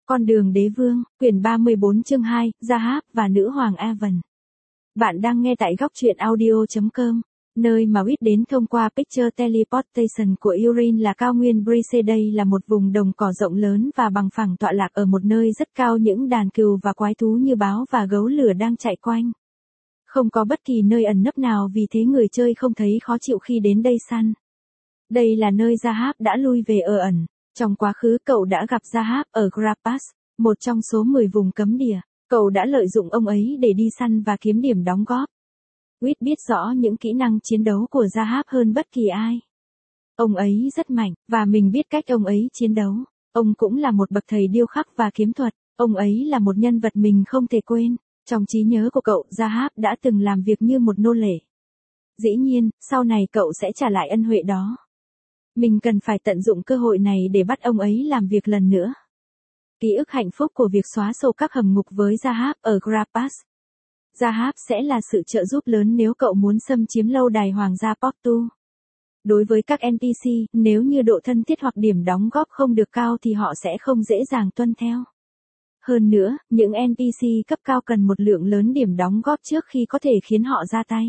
Con đường đế vương, quyển 34 chương 2, Rahab và nữ hoàng Evan. Bạn đang nghe tại góc truyện audio.com, nơi mà Wit đến thông qua Picture Teleportation của Urin là cao nguyên Brice. Đây là một vùng đồng cỏ rộng lớn và bằng phẳng tọa lạc ở một nơi rất cao, những đàn cừu và quái thú như báo và gấu lửa đang chạy quanh. Không có bất kỳ nơi ẩn nấp nào, vì thế người chơi không thấy khó chịu khi đến đây săn. Đây là nơi Rahab đã lui về ở ẩn. Trong quá khứ cậu đã gặp Rahab ở Grapas, một trong số 10 vùng cấm địa. Cậu đã lợi dụng ông ấy để đi săn và kiếm điểm đóng góp. Wit biết rõ những kỹ năng chiến đấu của Rahab hơn bất kỳ ai. Ông ấy rất mạnh, và mình biết cách ông ấy chiến đấu. Ông cũng là một bậc thầy điêu khắc và kiếm thuật. Ông ấy là một nhân vật mình không thể quên. Trong trí nhớ của cậu, Rahab đã từng làm việc như một nô lệ. Dĩ nhiên, sau này cậu sẽ trả lại ân huệ đó. Mình cần phải tận dụng cơ hội này để bắt ông ấy làm việc lần nữa. Ký ức hạnh phúc của việc xóa sổ các hầm ngục với Rahab ở Grapas. Rahab sẽ là sự trợ giúp lớn nếu cậu muốn xâm chiếm lâu đài hoàng gia Portu. Đối với các NPC, nếu như độ thân thiết hoặc điểm đóng góp không được cao thì họ sẽ không dễ dàng tuân theo. Hơn nữa, những NPC cấp cao cần một lượng lớn điểm đóng góp trước khi có thể khiến họ ra tay.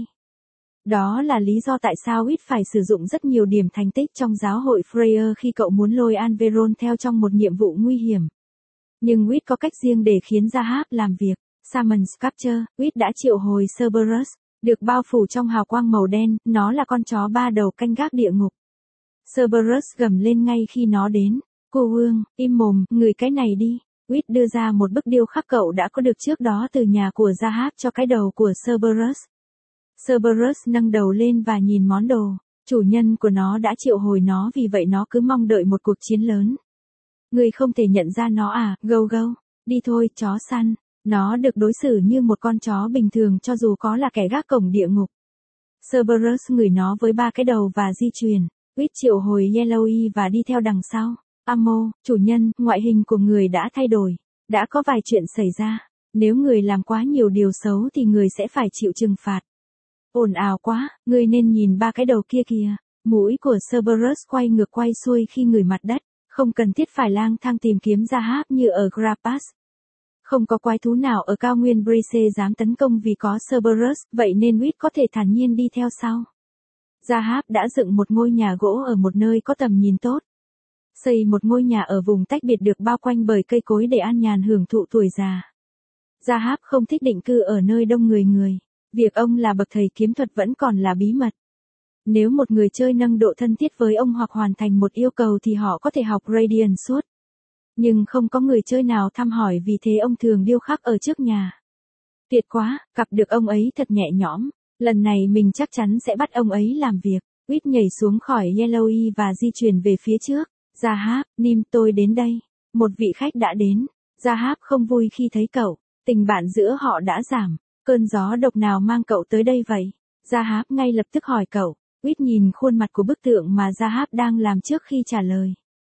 Đó là lý do tại sao Wit phải sử dụng rất nhiều điểm thành tích trong giáo hội Freyr khi cậu muốn lôi Alveron theo trong một nhiệm vụ nguy hiểm. Nhưng Wit có cách riêng để khiến Rahab làm việc. Summons Capture, Wit đã triệu hồi Cerberus, được bao phủ trong hào quang màu đen, nó là con chó ba đầu canh gác địa ngục. Cerberus gầm lên ngay khi nó đến. Cô Vương, im mồm, ngửi cái này đi. Wit đưa ra một bức điêu khắc cậu đã có được trước đó từ nhà của Rahab cho cái đầu của Cerberus. Cerberus nâng đầu lên và nhìn món đồ. Chủ nhân của nó đã triệu hồi nó, vì vậy nó cứ mong đợi một cuộc chiến lớn. Người không thể nhận ra nó à, gâu gâu. Đi thôi, chó săn. Nó được đối xử như một con chó bình thường cho dù có là kẻ gác cổng địa ngục. Cerberus ngửi nó với 3 cái đầu và di chuyển. Wit triệu hồi Yellowy và đi theo đằng sau. Amo, chủ nhân, ngoại hình của người đã thay đổi. Đã có vài chuyện xảy ra. Nếu người làm quá nhiều điều xấu thì người sẽ phải chịu trừng phạt. Ồn ào quá, ngươi nên nhìn 3 cái đầu kia kìa. Mũi của Cerberus quay ngược quay xuôi khi ngửi mặt đất. Không cần thiết phải lang thang tìm kiếm Rahab như ở Grapas. Không có quái thú nào ở cao nguyên Brice dám tấn công vì có Cerberus, vậy nên Wit có thể thản nhiên đi theo sau. Rahab đã dựng một ngôi nhà gỗ ở một nơi có tầm nhìn tốt. Xây một ngôi nhà ở vùng tách biệt được bao quanh bởi cây cối để an nhàn hưởng thụ tuổi già. Rahab không thích định cư ở nơi đông người. Việc ông là bậc thầy kiếm thuật vẫn còn là bí mật. Nếu một người chơi nâng độ thân thiết với ông hoặc hoàn thành một yêu cầu thì họ có thể học Radiant suốt. Nhưng không có người chơi nào thăm hỏi, vì thế ông thường điêu khắc ở trước nhà. Tuyệt quá, gặp được ông ấy thật nhẹ nhõm. Lần này mình chắc chắn sẽ bắt ông ấy làm việc. Wit nhảy xuống khỏi Yellowy và di chuyển về phía trước. Rahab, Nim, tôi đến đây. Một vị khách đã đến. Rahab không vui khi thấy cậu. Tình bạn giữa họ đã giảm. Cơn gió độc nào mang cậu tới đây vậy? Rahab ngay lập tức hỏi cậu. Wit nhìn khuôn mặt của bức tượng mà Rahab đang làm trước khi trả lời.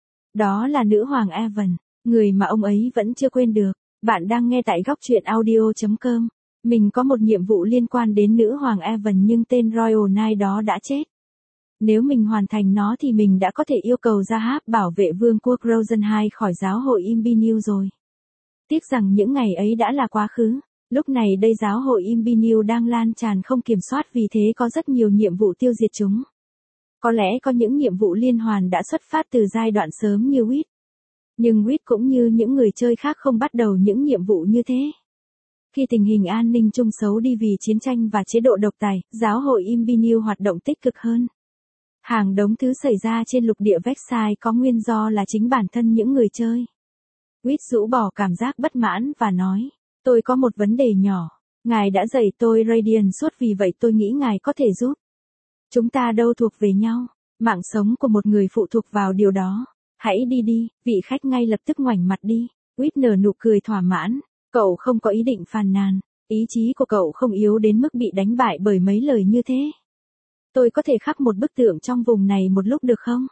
Đó là nữ hoàng Evan, người mà ông ấy vẫn chưa quên được. Bạn đang nghe tại góc truyện audio.com. Mình có một nhiệm vụ liên quan đến nữ hoàng Evan nhưng tên Royal Knight đó đã chết. Nếu mình hoàn thành nó thì mình đã có thể yêu cầu Rahab bảo vệ vương quốc Rosenheim khỏi giáo hội Imbiniu rồi. Tiếc rằng những ngày ấy đã là quá khứ. Lúc này đây giáo hội Imbiniu đang lan tràn không kiểm soát, vì thế có rất nhiều nhiệm vụ tiêu diệt chúng. Có lẽ có những nhiệm vụ liên hoàn đã xuất phát từ giai đoạn sớm như Wit. Nhưng Wit cũng như những người chơi khác không bắt đầu những nhiệm vụ như thế. Khi tình hình an ninh chung xấu đi vì chiến tranh và chế độ độc tài, giáo hội Imbiniu hoạt động tích cực hơn. Hàng đống thứ xảy ra trên lục địa Vexai có nguyên do là chính bản thân những người chơi. Wit rũ bỏ cảm giác bất mãn và nói, tôi có một vấn đề nhỏ. Ngài đã dạy tôi Radiant suốt, vì vậy tôi nghĩ ngài có thể giúp. Chúng ta đâu thuộc về nhau. Mạng sống của một người phụ thuộc vào điều đó. Hãy đi đi, vị khách ngay lập tức ngoảnh mặt đi. Wit nở nụ cười thỏa mãn. Cậu không có ý định phàn nàn. Ý chí của cậu không yếu đến mức bị đánh bại bởi mấy lời như thế. Tôi có thể khắc một bức tượng trong vùng này một lúc được không?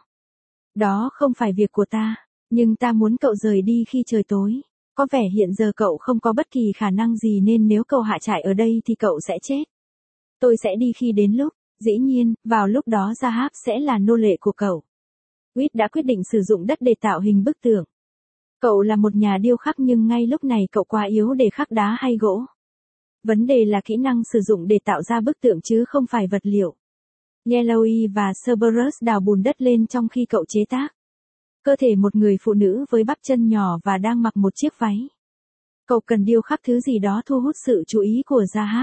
Đó không phải việc của ta. Nhưng ta muốn cậu rời đi khi trời tối. Có vẻ hiện giờ cậu không có bất kỳ khả năng gì, nên nếu cậu hạ trại ở đây thì cậu sẽ chết. Tôi sẽ đi khi đến lúc. Dĩ nhiên, vào lúc đó Rahab sẽ là nô lệ của cậu. Wit đã quyết định sử dụng đất để tạo hình bức tượng. Cậu là một nhà điêu khắc nhưng ngay lúc này cậu quá yếu để khắc đá hay gỗ. Vấn đề là kỹ năng sử dụng để tạo ra bức tượng chứ không phải vật liệu. Yellowy và Cerberus đào bùn đất lên trong khi cậu chế tác. Cơ thể một người phụ nữ với bắp chân nhỏ và đang mặc một chiếc váy. Cậu cần điêu khắc thứ gì đó thu hút sự chú ý của Zahab.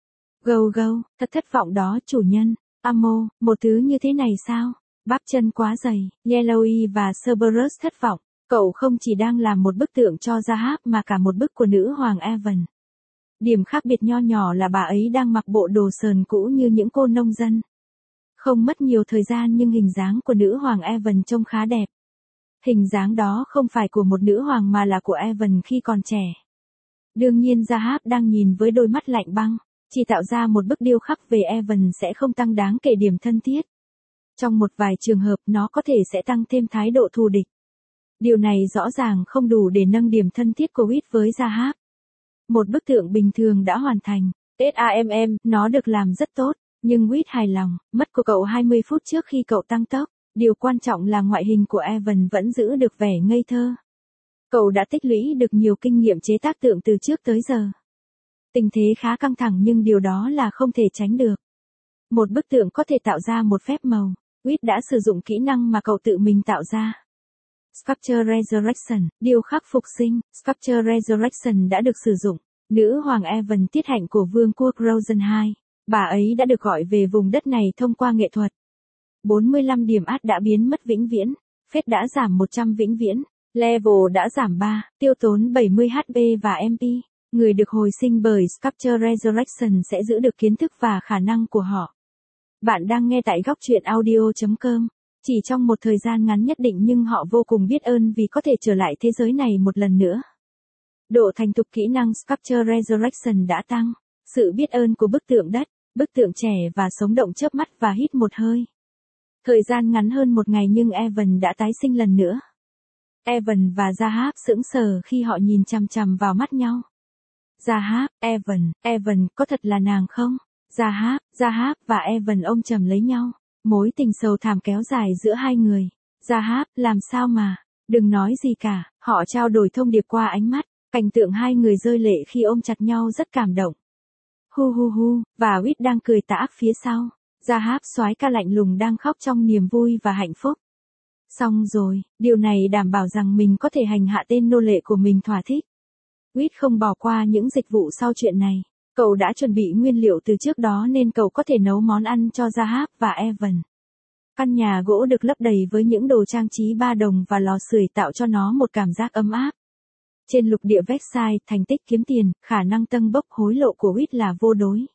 Gâu, thật thất vọng đó chủ nhân. Amo, một thứ như thế này sao? Bắp chân quá dày. Yellowy và Cerberus thất vọng. Cậu không chỉ đang làm một bức tượng cho Zahab mà cả một bức của nữ hoàng Evan. Điểm khác biệt nho nhỏ là bà ấy đang mặc bộ đồ sờn cũ như những cô nông dân. Không mất nhiều thời gian nhưng hình dáng của nữ hoàng Evan trông khá đẹp. Hình dáng đó không phải của một nữ hoàng mà là của Evan khi còn trẻ. Đương nhiên Zahab đang nhìn với đôi mắt lạnh băng. Chỉ tạo ra một bức điêu khắc về Evan sẽ không tăng đáng kể điểm thân thiết. Trong một vài trường hợp nó có thể sẽ tăng thêm thái độ thù địch. Điều này rõ ràng không đủ để nâng điểm thân thiết của Whit với Zahab. Một bức tượng bình thường đã hoàn thành. Nó được làm rất tốt, nhưng Whit hài lòng. Mất của cậu 20 phút trước khi cậu tăng tốc. Điều quan trọng là ngoại hình của Evan vẫn giữ được vẻ ngây thơ. Cậu đã tích lũy được nhiều kinh nghiệm chế tác tượng từ trước tới giờ. Tình thế khá căng thẳng nhưng điều đó là không thể tránh được. Một bức tượng có thể tạo ra một phép màu. Whit đã sử dụng kỹ năng mà cậu tự mình tạo ra. Sculpture Resurrection, điêu khắc phục sinh. Sculpture Resurrection đã được sử dụng. Nữ hoàng Evan tiết hạnh của vương quốc Rosen II. Bà ấy đã được gọi về vùng đất này thông qua nghệ thuật. 45 điểm át đã biến mất vĩnh viễn. Phép đã giảm 100 vĩnh viễn. Level đã giảm 3. Tiêu tốn 70 HP và MP. Người được hồi sinh bởi Sculpture Resurrection sẽ giữ được kiến thức và khả năng của họ. Bạn đang nghe tại góc truyện audio.com. Chỉ trong một thời gian ngắn nhất định nhưng họ vô cùng biết ơn vì có thể trở lại thế giới này một lần nữa. Độ thành thục kỹ năng Sculpture Resurrection đã tăng. Sự biết ơn của bức tượng đất, bức tượng trẻ và sống động chớp mắt và hít một hơi. Thời gian ngắn hơn một ngày nhưng Evan đã tái sinh lần nữa. Evan và Zahab sững sờ khi họ nhìn chằm chằm vào mắt nhau. Zahab, Evan, có thật là nàng không? Zahab và Evan ôm chầm lấy nhau. Mối tình sầu thảm kéo dài giữa hai người. Zahab, làm sao mà? Đừng nói gì cả. Họ trao đổi thông điệp qua ánh mắt. Cảnh tượng hai người rơi lệ khi ôm chặt nhau rất cảm động. Hu, và Whit đang cười tà ác phía sau. Zahab soái ca lạnh lùng đang khóc trong niềm vui và hạnh phúc. Xong rồi, điều này đảm bảo rằng mình có thể hành hạ tên nô lệ của mình thỏa thích. Whit không bỏ qua những dịch vụ sau chuyện này. Cậu đã chuẩn bị nguyên liệu từ trước đó nên cậu có thể nấu món ăn cho Zahab và Evan. Căn nhà gỗ được lấp đầy với những đồ trang trí ba đồng và lò sưởi tạo cho nó một cảm giác ấm áp. Trên lục địa Versailles, thành tích kiếm tiền, khả năng tâng bốc hối lộ của Whit là vô đối.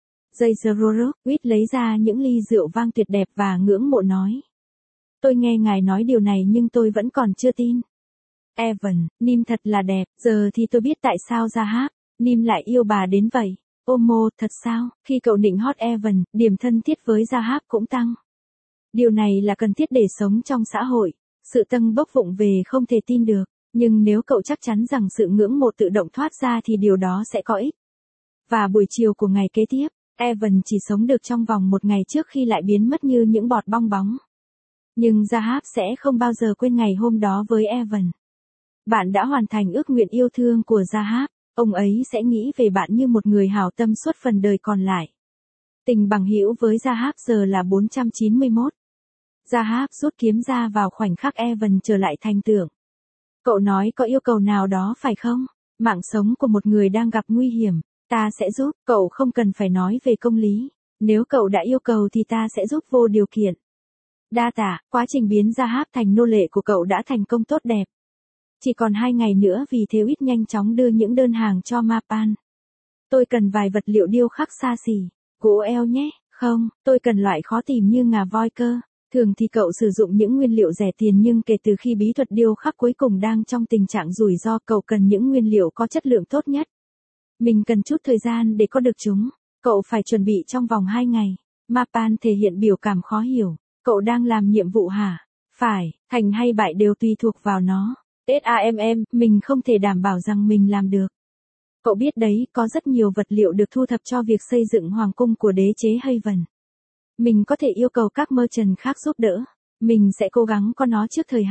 Whit lấy ra những ly rượu vang tuyệt đẹp và ngưỡng mộ nói. Tôi nghe ngài nói điều này nhưng tôi vẫn còn chưa tin. Evan, Nim thật là đẹp, giờ thì tôi biết tại sao Zahab, Nim lại yêu bà đến vậy. Omo, thật sao? Khi cậu nịnh hót Evan, điểm thân thiết với Zahab cũng tăng. Điều này là cần thiết để sống trong xã hội. Sự tâng bốc vụng về không thể tin được. Nhưng nếu cậu chắc chắn rằng sự ngưỡng mộ tự động thoát ra thì điều đó sẽ có ích. Và buổi chiều của ngày kế tiếp, Evan chỉ sống được trong vòng một ngày trước khi lại biến mất như những bọt bong bóng. Nhưng Zahab sẽ không bao giờ quên ngày hôm đó với Evan. Bạn đã hoàn thành ước nguyện yêu thương của Zahab, ông ấy sẽ nghĩ về bạn như một người hảo tâm suốt phần đời còn lại. Tình bằng hữu với Zahab giờ là 491. Zahab rút kiếm ra vào khoảnh khắc Evan trở lại thành tưởng. Cậu nói có yêu cầu nào đó phải không? Mạng sống của một người đang gặp nguy hiểm, ta sẽ giúp, cậu không cần phải nói về công lý. Nếu cậu đã yêu cầu thì ta sẽ giúp vô điều kiện. Đa tạ, quá trình biến Zahab thành nô lệ của cậu đã thành công tốt đẹp. Chỉ còn 2 ngày nữa vì thế Whit nhanh chóng đưa những đơn hàng cho Mapan. Tôi cần vài vật liệu điêu khắc xa xỉ. Gỗ eo nhé, không, tôi cần loại khó tìm như ngà voi cơ. Thường thì cậu sử dụng những nguyên liệu rẻ tiền nhưng kể từ khi bí thuật điêu khắc cuối cùng đang trong tình trạng rủi ro cậu cần những nguyên liệu có chất lượng tốt nhất. Mình cần chút thời gian để có được chúng. Cậu phải chuẩn bị trong vòng 2 ngày. Mapan thể hiện biểu cảm khó hiểu. Cậu đang làm nhiệm vụ hả? Phải, thành hay bại đều tùy thuộc vào nó. Mình không thể đảm bảo rằng mình làm được. Cậu biết đấy, có rất nhiều vật liệu được thu thập cho việc xây dựng hoàng cung của đế chế Haven. Mình có thể yêu cầu các merchant khác giúp đỡ. Mình sẽ cố gắng có nó trước thời hạn.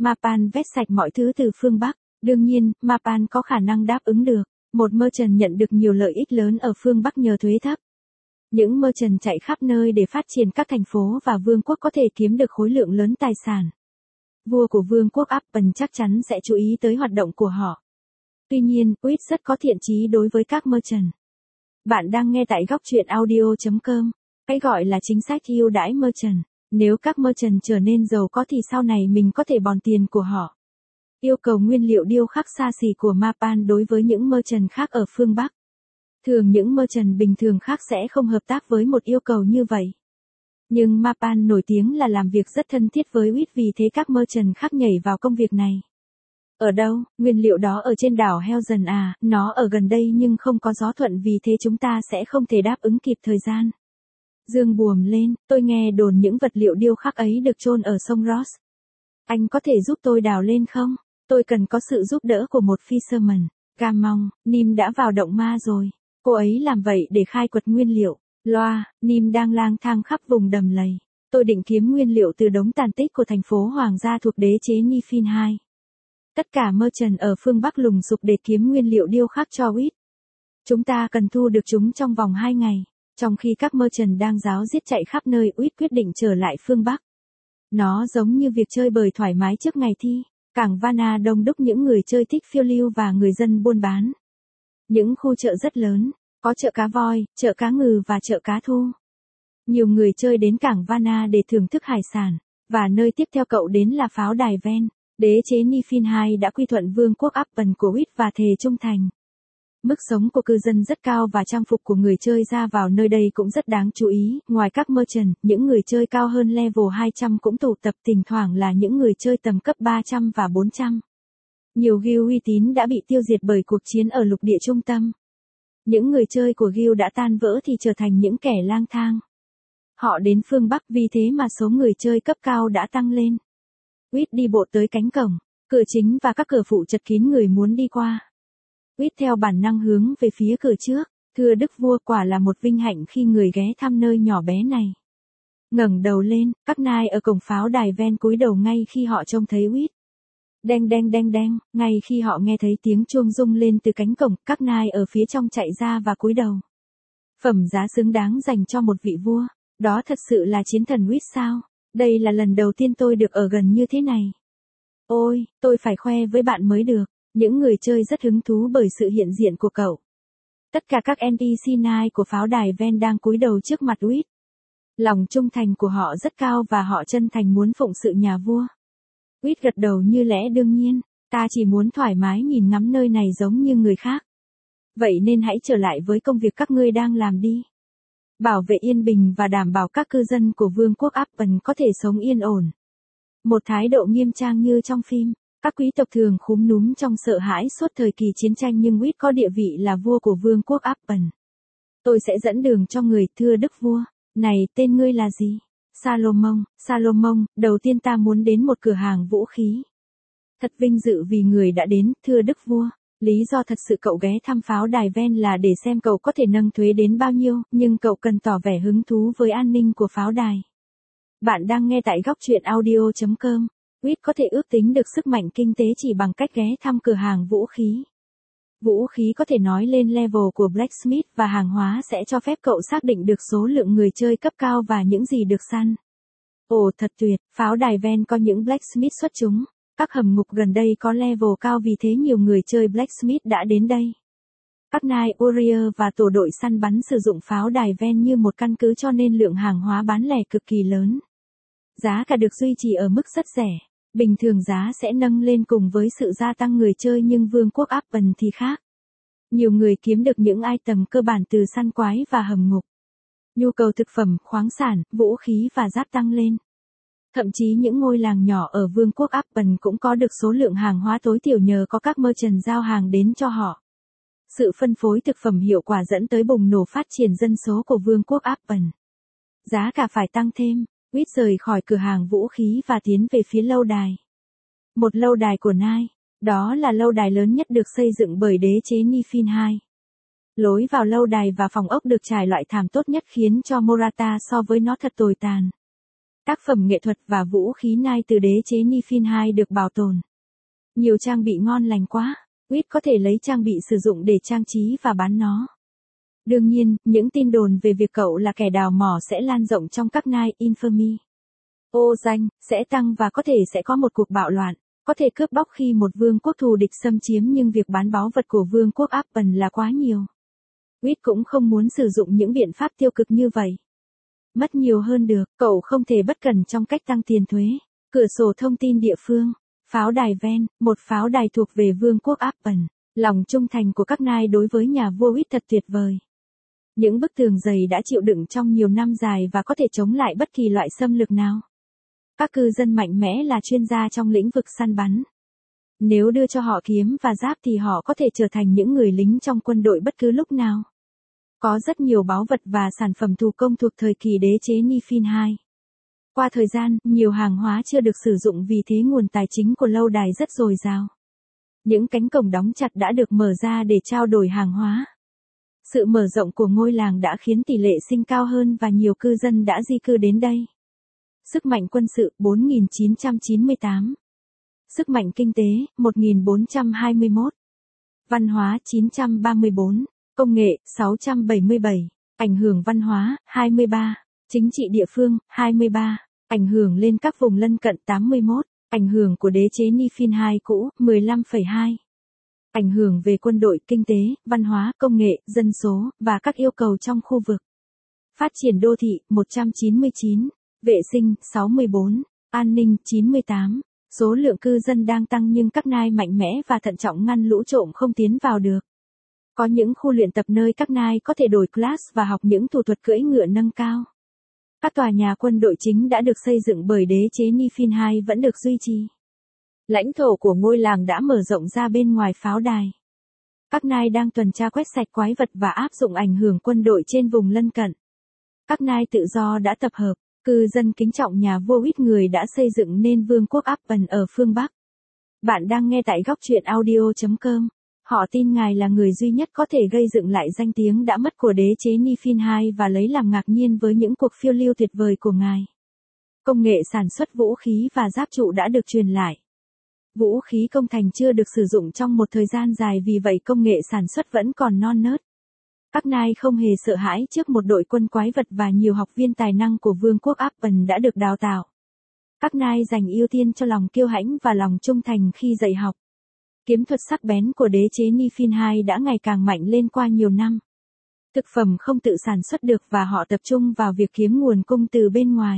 Mapan vét sạch mọi thứ từ phương Bắc. Đương nhiên, Mapan có khả năng đáp ứng được. Một merchant nhận được nhiều lợi ích lớn ở phương Bắc nhờ thuế thấp. Những merchant chạy khắp nơi để phát triển các thành phố và vương quốc có thể kiếm được khối lượng lớn tài sản. Vua của vương quốc Appen chắc chắn sẽ chú ý tới hoạt động của họ. Tuy nhiên, Witt rất có thiện chí đối với các merchant. Bạn đang nghe tại góc truyện audio.com. Cái gọi là chính sách ưu đãi merchant. Nếu các merchant trở nên giàu có thì sau này mình có thể bòn tiền của họ. Yêu cầu nguyên liệu điêu khắc xa xỉ của Mapan đối với những merchant khác ở phương Bắc. Thường những merchant bình thường khác sẽ không hợp tác với một yêu cầu như vậy. Nhưng Mapan nổi tiếng là làm việc rất thân thiết với Witt, vì thế các merchant khác nhảy vào công việc này. Ở đâu? Nguyên liệu đó ở trên đảo Helgen à, nó ở gần đây nhưng không có gió thuận, vì thế chúng ta sẽ không thể đáp ứng kịp thời gian. Dương buồm lên, tôi nghe đồn những vật liệu điêu khắc ấy được chôn ở sông Ross. Anh có thể giúp tôi đào lên không? Tôi cần có sự giúp đỡ của một fisherman. Gamong, Nim đã vào động ma rồi. Cô ấy làm vậy để khai quật nguyên liệu. Loa, Nim đang lang thang khắp vùng đầm lầy. Tôi định kiếm nguyên liệu từ đống tàn tích của thành phố hoàng gia thuộc đế chế Nifin 2. Tất cả merchant ở phương Bắc lùng sục để kiếm nguyên liệu điêu khắc cho Witt. Chúng ta cần thu được chúng trong vòng 2 ngày. Trong khi các merchant đang ráo riết chạy khắp nơi, Witt quyết định trở lại phương Bắc. Nó giống như việc chơi bời thoải mái trước ngày thi. Cảng Vanna đông đúc những người chơi thích phiêu lưu và người dân buôn bán. Những khu chợ rất lớn, có chợ cá voi, chợ cá ngừ và chợ cá thu. Nhiều người chơi đến cảng Vanna để thưởng thức hải sản, và nơi tiếp theo cậu đến là pháo đài Ven. Đế chế Nifin 2 đã quy thuận vương quốc Appen của Witt và thề trung thành. Mức sống của cư dân rất cao và trang phục của người chơi ra vào nơi đây cũng rất đáng chú ý. Ngoài các merchant, những người chơi cao hơn level 200 cũng tụ tập, thỉnh thoảng là những người chơi tầm cấp 300 và 400. Nhiều guild uy tín đã bị tiêu diệt bởi cuộc chiến ở lục địa trung tâm. Những người chơi của guild đã tan vỡ thì trở thành những kẻ lang thang. Họ đến phương Bắc, vì thế mà số người chơi cấp cao đã tăng lên. Witt đi bộ tới cánh cổng, cửa chính và các cửa phụ chật kín người muốn đi qua. Witt theo bản năng hướng về phía cửa trước. Thưa đức vua, quả là một vinh hạnh khi người ghé thăm nơi nhỏ bé này. Ngẩng đầu lên, các nai ở cổng pháo đài Ven cúi đầu ngay khi họ trông thấy Witt. Đeng đeng đeng đeng, ngay khi họ nghe thấy tiếng chuông rung lên từ cánh cổng, các nai ở phía trong chạy ra và cúi đầu. Phẩm giá xứng đáng dành cho một vị vua. Đó thật sự là chiến thần Witt sao? Đây là lần đầu tiên tôi được ở gần như thế này. Ôi, tôi phải khoe với bạn mới được. Những người chơi rất hứng thú bởi sự hiện diện của cậu. Tất cả các NPC nai của pháo đài Ven đang cúi đầu trước mặt Witt. Lòng trung thành của họ rất cao và họ chân thành muốn phụng sự nhà vua. Witt gật đầu như lẽ đương nhiên, ta chỉ muốn thoải mái nhìn ngắm nơi này giống như người khác. Vậy nên hãy trở lại với công việc các ngươi đang làm đi. Bảo vệ yên bình và đảm bảo các cư dân của vương quốc Appen có thể sống yên ổn. Một thái độ nghiêm trang như trong phim. Các quý tộc thường khúm núm trong sợ hãi suốt thời kỳ chiến tranh, nhưng Witt có địa vị là vua của vương quốc Appen. Tôi sẽ dẫn đường cho người, thưa đức vua. Này, tên ngươi là gì? Salomon. Salomon, đầu tiên ta muốn đến một cửa hàng vũ khí. Thật vinh dự vì người đã đến, thưa đức vua. Lý do thật sự cậu ghé thăm pháo đài Ven là để xem cậu có thể nâng thuế đến bao nhiêu, nhưng cậu cần tỏ vẻ hứng thú với an ninh của pháo đài. Bạn đang nghe tại góc truyện audio.com. Witt có thể ước tính được sức mạnh kinh tế chỉ bằng cách ghé thăm cửa hàng vũ khí. Vũ khí có thể nói lên level của Blacksmith và hàng hóa sẽ cho phép cậu xác định được số lượng người chơi cấp cao và những gì được săn. Ồ thật tuyệt, pháo đài Ven có những Blacksmith xuất chúng. Các hầm ngục gần đây có level cao, vì thế nhiều người chơi Blacksmith đã đến đây. Các nai Warrior và tổ đội săn bắn sử dụng pháo đài Ven như một căn cứ, cho nên lượng hàng hóa bán lẻ cực kỳ lớn. Giá cả được duy trì ở mức rất rẻ. Bình thường giá sẽ nâng lên cùng với sự gia tăng người chơi, nhưng vương quốc Appen thì khác. Nhiều người kiếm được những item cơ bản từ săn quái và hầm ngục. Nhu cầu thực phẩm, khoáng sản, vũ khí và giáp tăng lên. Thậm chí những ngôi làng nhỏ ở vương quốc Appen cũng có được số lượng hàng hóa tối thiểu nhờ có các merchant giao hàng đến cho họ. Sự phân phối thực phẩm hiệu quả dẫn tới bùng nổ phát triển dân số của vương quốc Appen. Giá cả phải tăng thêm. Witt rời khỏi cửa hàng vũ khí và tiến về phía lâu đài. Một lâu đài của Nai. Đó là lâu đài lớn nhất được xây dựng bởi đế chế Nifin 2. Lối vào lâu đài và phòng ốc được trải loại thảm tốt nhất khiến cho Morata so với nó thật tồi tàn. Tác phẩm nghệ thuật và vũ khí nai từ đế chế Nifin II được bảo tồn. Nhiều trang bị ngon lành quá, Witt có thể lấy trang bị sử dụng để trang trí và bán nó. Đương nhiên, những tin đồn về việc cậu là kẻ đào mỏ sẽ lan rộng trong các Knight Infamy. Ô danh sẽ tăng và có thể sẽ có một cuộc bạo loạn, có thể cướp bóc khi một vương quốc thù địch xâm chiếm, nhưng việc bán báu vật của vương quốc Appen là quá nhiều. Witt cũng không muốn sử dụng những biện pháp tiêu cực như vậy. Mất nhiều hơn được, cậu không thể bất cẩn trong cách tăng tiền thuế. Cửa sổ thông tin địa phương. Pháo đài Ven, một pháo đài thuộc về vương quốc Appen. Lòng trung thành của các Knight đối với nhà vua Witt thật tuyệt vời. Những bức tường dày đã chịu đựng trong nhiều năm dài và có thể chống lại bất kỳ loại xâm lược nào. Các cư dân mạnh mẽ là chuyên gia trong lĩnh vực săn bắn. Nếu đưa cho họ kiếm và giáp thì họ có thể trở thành những người lính trong quân đội bất cứ lúc nào. Có rất nhiều báu vật và sản phẩm thủ công thuộc thời kỳ đế chế Nifin II. Qua thời gian, nhiều hàng hóa chưa được sử dụng vì thế nguồn tài chính của lâu đài rất dồi dào. Những cánh cổng đóng chặt đã được mở ra để trao đổi hàng hóa. Sự mở rộng của ngôi làng đã khiến tỷ lệ sinh cao hơn và nhiều cư dân đã di cư đến đây. Sức mạnh quân sự 4.998. Sức mạnh kinh tế 1.421. Văn hóa 934. Công nghệ 677. Ảnh hưởng văn hóa 23. Chính trị địa phương 23. Ảnh hưởng lên các vùng lân cận 81. Ảnh hưởng của đế chế Nifin II cũ 15,2. Ảnh hưởng về quân đội, kinh tế, văn hóa, công nghệ, dân số, và các yêu cầu trong khu vực. Phát triển đô thị 199. Vệ sinh 64. An ninh 98. Số lượng cư dân đang tăng nhưng các Knight mạnh mẽ và thận trọng ngăn lũ trộm không tiến vào được. Có những khu luyện tập nơi các Knight có thể đổi class và học những thủ thuật cưỡi ngựa nâng cao. Các tòa nhà quân đội chính đã được xây dựng bởi đế chế Nifin II vẫn được duy trì. Lãnh thổ của ngôi làng đã mở rộng ra bên ngoài pháo đài. Các Knight đang tuần tra quét sạch quái vật và áp dụng ảnh hưởng quân đội trên vùng lân cận. Các Knight tự do đã tập hợp, cư dân kính trọng nhà vua Witt, người đã xây dựng nên vương quốc Appen ở phương Bắc. Bạn đang nghe tại góc truyện audio.com. Họ tin ngài là người duy nhất có thể gây dựng lại danh tiếng đã mất của đế chế Nifin II và lấy làm ngạc nhiên với những cuộc phiêu lưu tuyệt vời của ngài. Công nghệ sản xuất vũ khí và giáp trụ đã được truyền lại. Vũ khí công thành chưa được sử dụng trong một thời gian dài, vì vậy công nghệ sản xuất vẫn còn non nớt. Các Knight không hề sợ hãi trước một đội quân quái vật và nhiều học viên tài năng của vương quốc Appen đã được đào tạo. Các Knight dành ưu tiên cho lòng kiêu hãnh và lòng trung thành khi dạy học. Kiếm thuật sắc bén của đế chế Nifin II đã ngày càng mạnh lên qua nhiều năm. Thực phẩm không tự sản xuất được và họ tập trung vào việc kiếm nguồn cung từ bên ngoài.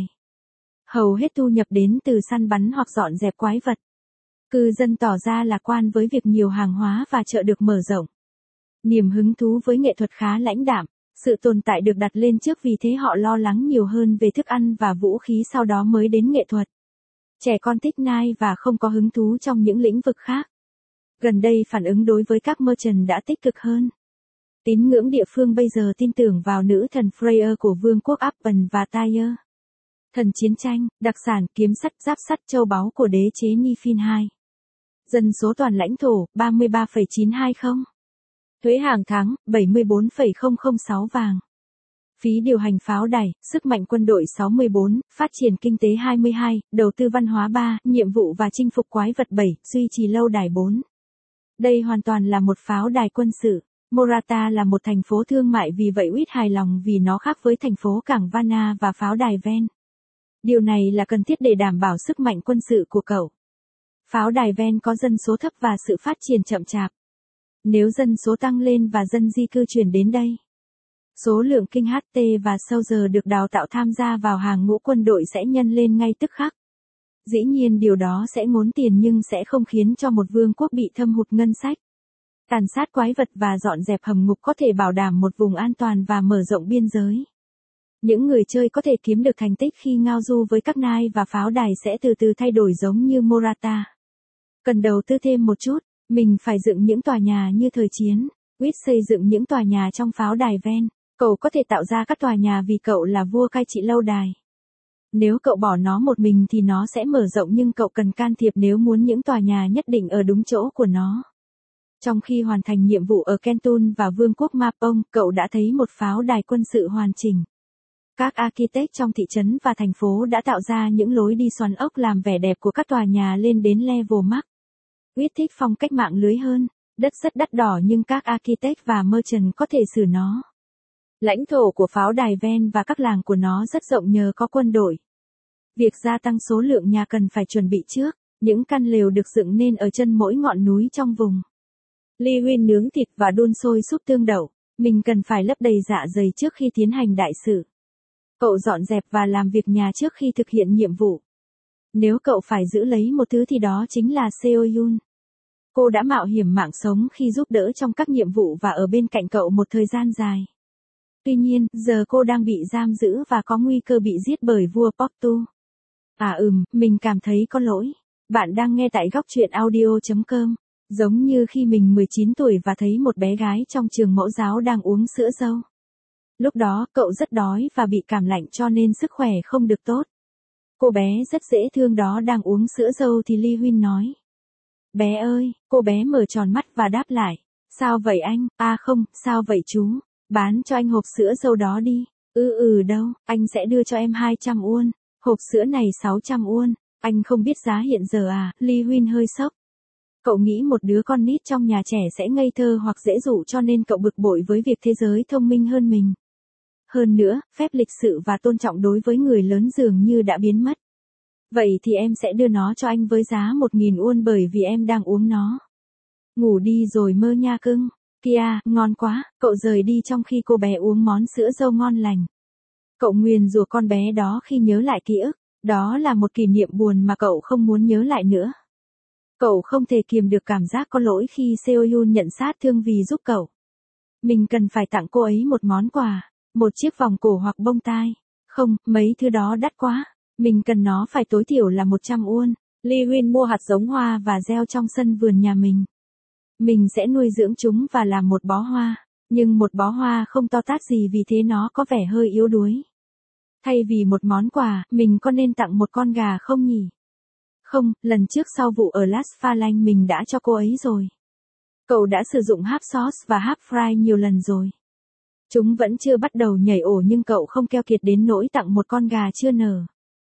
Hầu hết thu nhập đến từ săn bắn hoặc dọn dẹp quái vật. Cư dân tỏ ra lạc quan với việc nhiều hàng hóa và chợ được mở rộng. Niềm hứng thú với nghệ thuật khá lãnh đạm, sự tồn tại được đặt lên trước, vì thế họ lo lắng nhiều hơn về thức ăn và vũ khí, sau đó mới đến nghệ thuật. Trẻ con thích Knight và không có hứng thú trong những lĩnh vực khác. Gần đây phản ứng đối với các merchant đã tích cực hơn. Tín ngưỡng địa phương bây giờ tin tưởng vào nữ thần Freya của vương quốc Appen và Tyre. Thần chiến tranh, đặc sản, kiếm sắt, giáp sắt, châu báu của đế chế Nifin II. Dân số toàn lãnh thổ 33,920. Thuế hàng tháng 74,006 vàng. Phí điều hành pháo đài, sức mạnh quân đội 64, phát triển kinh tế 22, đầu tư văn hóa 3, nhiệm vụ và chinh phục quái vật 7, duy trì lâu đài 4. Đây hoàn toàn là một pháo đài quân sự. Morata là một thành phố thương mại, vì vậy Witt hài lòng vì nó khác với thành phố cảng Vanna và pháo đài Ven. Điều này là cần thiết để đảm bảo sức mạnh quân sự của cậu. Pháo đài Ven có dân số thấp và sự phát triển chậm chạp. Nếu dân số tăng lên và dân di cư chuyển đến đây, số lượng King HT và Soldier được đào tạo tham gia vào hàng ngũ quân đội sẽ nhân lên ngay tức khắc. Dĩ nhiên điều đó sẽ ngốn tiền nhưng sẽ không khiến cho một vương quốc bị thâm hụt ngân sách. Tàn sát quái vật và dọn dẹp hầm ngục có thể bảo đảm một vùng an toàn và mở rộng biên giới. Những người chơi có thể kiếm được thành tích khi ngao du với các Knight và pháo đài sẽ từ từ thay đổi giống như Morata. Cần đầu tư thêm một chút, mình phải dựng những tòa nhà như thời chiến. Witt xây dựng những tòa nhà trong pháo đài Ven. Cậu có thể tạo ra các tòa nhà vì cậu là vua cai trị lâu đài. Nếu cậu bỏ nó một mình thì nó sẽ mở rộng, nhưng cậu cần can thiệp nếu muốn những tòa nhà nhất định ở đúng chỗ của nó. Trong khi hoàn thành nhiệm vụ ở Kentun và vương quốc Mapong, cậu đã thấy một pháo đài quân sự hoàn chỉnh. Các architect trong thị trấn và thành phố đã tạo ra những lối đi xoắn ốc làm vẻ đẹp của các tòa nhà lên đến level max. Quyết thích phong cách mạng lưới hơn, đất rất đắt đỏ nhưng các architect và merchant có thể xử nó. Lãnh thổ của pháo đài ven và các làng của nó rất rộng nhờ có quân đội. Việc gia tăng số lượng nhà cần phải chuẩn bị trước, những căn lều được dựng nên ở chân mỗi ngọn núi trong vùng. Lee Huynh nướng thịt và đun sôi súp tương đậu, mình cần phải lấp đầy dạ dày trước khi tiến hành đại sự. Cậu dọn dẹp và làm việc nhà trước khi thực hiện nhiệm vụ. Nếu cậu phải giữ lấy một thứ thì đó chính là Seo-yoon. Cô đã mạo hiểm mạng sống khi giúp đỡ trong các nhiệm vụ và ở bên cạnh cậu một thời gian dài. Tuy nhiên, giờ cô đang bị giam giữ và có nguy cơ bị giết bởi vua Portu. Mình cảm thấy có lỗi. Bạn đang nghe tại góc truyện audio.com. Giống như khi mình 19 tuổi và thấy một bé gái trong trường mẫu giáo đang uống sữa dâu. Lúc đó, cậu rất đói và bị cảm lạnh cho nên sức khỏe không được tốt. Cô bé rất dễ thương đó đang uống sữa dâu thì Lee Huynh nói. Bé ơi, cô bé mở tròn mắt và đáp lại. Sao vậy anh? Không, sao vậy chú? Bán cho anh hộp sữa dâu đó đi. Đâu, anh sẽ đưa cho em 200 won. Hộp sữa này 600 won. Anh không biết giá hiện giờ à? Lee Huynh hơi sốc. Cậu nghĩ một đứa con nít trong nhà trẻ sẽ ngây thơ hoặc dễ dụ cho nên cậu bực bội với việc thế giới thông minh hơn mình. Hơn nữa, phép lịch sự và tôn trọng đối với người lớn dường như đã biến mất. Vậy thì em sẽ đưa nó cho anh với giá 1.000 won bởi vì em đang uống nó. Ngủ đi rồi mơ nha cưng. Kìa, ngon quá, cậu rời đi trong khi cô bé uống món sữa dâu ngon lành. Cậu nguyền rủa con bé đó khi nhớ lại ký ức, đó là một kỷ niệm buồn mà cậu không muốn nhớ lại nữa. Cậu không thể kiềm được cảm giác có lỗi khi Seo-yoon nhận sát thương vì giúp cậu. Mình cần phải tặng cô ấy một món quà, một chiếc vòng cổ hoặc bông tai. Không, mấy thứ đó đắt quá. Mình cần nó phải tối thiểu là 100 won. Lee Huynh mua hạt giống hoa và gieo trong sân vườn nhà mình. Mình sẽ nuôi dưỡng chúng và làm một bó hoa. Nhưng một bó hoa không to tát gì vì thế nó có vẻ hơi yếu đuối. Thay vì một món quà, mình có nên tặng một con gà không nhỉ? Không, lần trước sau vụ ở Las Phalang mình đã cho cô ấy rồi. Cậu đã sử dụng half sauce và half fry nhiều lần rồi. Chúng vẫn chưa bắt đầu nhảy ổ nhưng cậu không keo kiệt đến nỗi tặng một con gà chưa nở.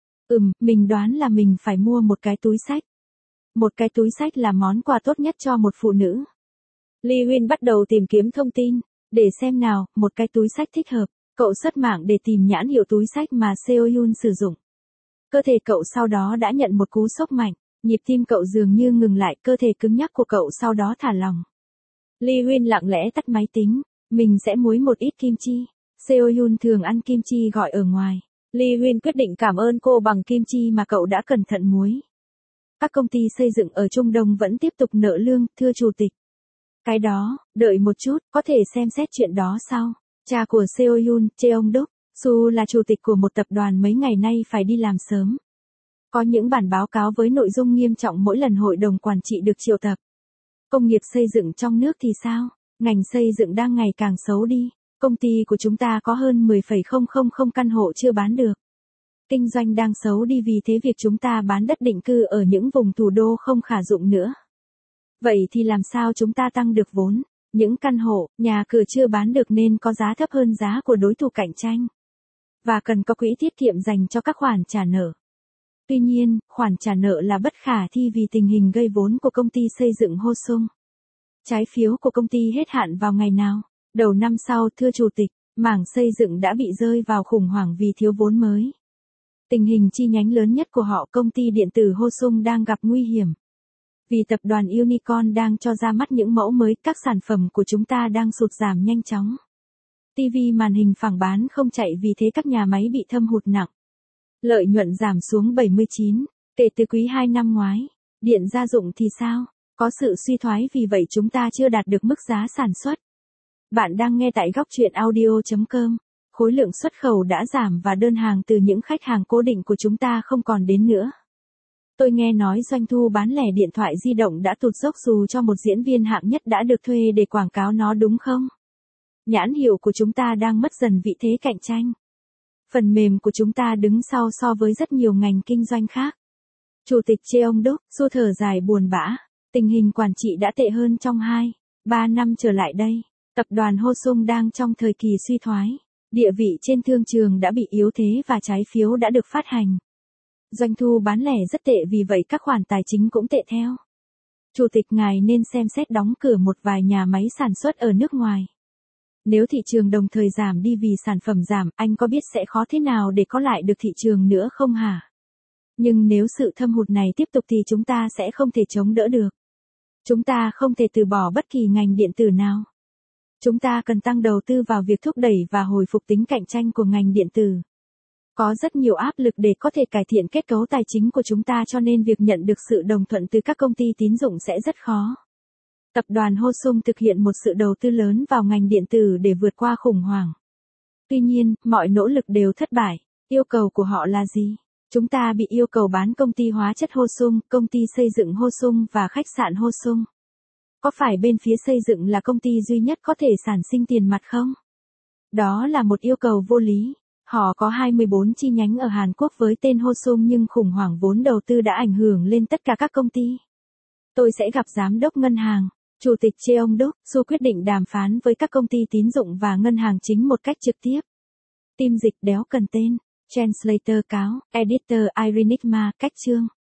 Mình đoán là mình phải mua một cái túi xách. Một cái túi xách là món quà tốt nhất cho một phụ nữ. Lee Huynh bắt đầu tìm kiếm thông tin, để xem nào, một cái túi xách thích hợp. Cậu search mạng để tìm nhãn hiệu túi xách mà Seo-yoon sử dụng. Cơ thể cậu sau đó đã nhận một cú sốc mạnh, nhịp tim cậu dường như ngừng lại, cơ thể cứng nhắc của cậu sau đó thả lỏng. Lee Huynh lặng lẽ tắt máy tính, mình sẽ muối một ít kim chi. Seo-yoon thường ăn kim chi gọi ở ngoài. Lee Huynh quyết định cảm ơn cô bằng kim chi mà cậu đã cẩn thận muối. Các công ty xây dựng ở Trung Đông vẫn tiếp tục nợ lương, thưa chủ tịch. Cái đó, đợi một chút, có thể xem xét chuyện đó sau. Cha của Seo-yoon, Cheong-duk, Su là chủ tịch của một tập đoàn mấy ngày nay phải đi làm sớm. Có những bản báo cáo với nội dung nghiêm trọng mỗi lần hội đồng quản trị được triệu tập. Công nghiệp xây dựng trong nước thì sao? Ngành xây dựng đang ngày càng xấu đi. Công ty của chúng ta có hơn 10,000 căn hộ chưa bán được. Kinh doanh đang xấu đi vì thế việc chúng ta bán đất định cư ở những vùng thủ đô không khả dụng nữa. Vậy thì làm sao chúng ta tăng được vốn? Những căn hộ, nhà cửa chưa bán được nên có giá thấp hơn giá của đối thủ cạnh tranh. Và cần có quỹ tiết kiệm dành cho các khoản trả nợ. Tuy nhiên, khoản trả nợ là bất khả thi vì tình hình gây vốn của công ty xây dựng Hosung. Trái phiếu của công ty hết hạn vào ngày nào? Đầu năm sau, thưa chủ tịch, mảng xây dựng đã bị rơi vào khủng hoảng vì thiếu vốn mới. Tình hình chi nhánh lớn nhất của họ, công ty điện tử Hosung đang gặp nguy hiểm. Vì tập đoàn Unicorn đang cho ra mắt những mẫu mới, các sản phẩm của chúng ta đang sụt giảm nhanh chóng. TV màn hình phẳng bán không chạy vì thế các nhà máy bị thâm hụt nặng. Lợi nhuận giảm xuống 79, kể từ quý 2 năm ngoái. Điện gia dụng thì sao? Có sự suy thoái vì vậy chúng ta chưa đạt được mức giá sản xuất. Bạn đang nghe tại góc truyện audio.com. Khối lượng xuất khẩu đã giảm và đơn hàng từ những khách hàng cố định của chúng ta không còn đến nữa. Tôi nghe nói doanh thu bán lẻ điện thoại di động đã tụt dốc dù cho một diễn viên hạng nhất đã được thuê để quảng cáo nó đúng không? Nhãn hiệu của chúng ta đang mất dần vị thế cạnh tranh. Phần mềm của chúng ta đứng sau so với rất nhiều ngành kinh doanh khác. Chủ tịch Cheong-duk, Su thở dài buồn bã. Tình hình quản trị đã tệ hơn trong 2-3 năm trở lại đây. Tập đoàn Hosung đang trong thời kỳ suy thoái. Địa vị trên thương trường đã bị yếu thế và trái phiếu đã được phát hành. Doanh thu bán lẻ rất tệ vì vậy các khoản tài chính cũng tệ theo. Chủ tịch ngài nên xem xét đóng cửa một vài nhà máy sản xuất ở nước ngoài. Nếu thị trường đồng thời giảm đi vì sản phẩm giảm, anh có biết sẽ khó thế nào để có lại được thị trường nữa không hả? Nhưng nếu sự thâm hụt này tiếp tục thì chúng ta sẽ không thể chống đỡ được. Chúng ta không thể từ bỏ bất kỳ ngành điện tử nào. Chúng ta cần tăng đầu tư vào việc thúc đẩy và hồi phục tính cạnh tranh của ngành điện tử. Có rất nhiều áp lực để có thể cải thiện kết cấu tài chính của chúng ta cho nên việc nhận được sự đồng thuận từ các công ty tín dụng sẽ rất khó. Tập đoàn Hosung thực hiện một sự đầu tư lớn vào ngành điện tử để vượt qua khủng hoảng. Tuy nhiên, mọi nỗ lực đều thất bại. Yêu cầu của họ là gì? Chúng ta bị yêu cầu bán công ty hóa chất Hosung, công ty xây dựng Hosung và khách sạn Hosung. Có phải bên phía xây dựng là công ty duy nhất có thể sản sinh tiền mặt không? Đó là một yêu cầu vô lý. Họ có 24 chi nhánh ở Hàn Quốc với tên Hosung nhưng khủng hoảng vốn đầu tư đã ảnh hưởng lên tất cả các công ty. Tôi sẽ gặp giám đốc ngân hàng, chủ tịch Cheong Duk Su quyết định đàm phán với các công ty tín dụng và ngân hàng chính một cách trực tiếp. Team dịch đéo cần tên, Translator cáo, Editor Irenic Ma cách chương.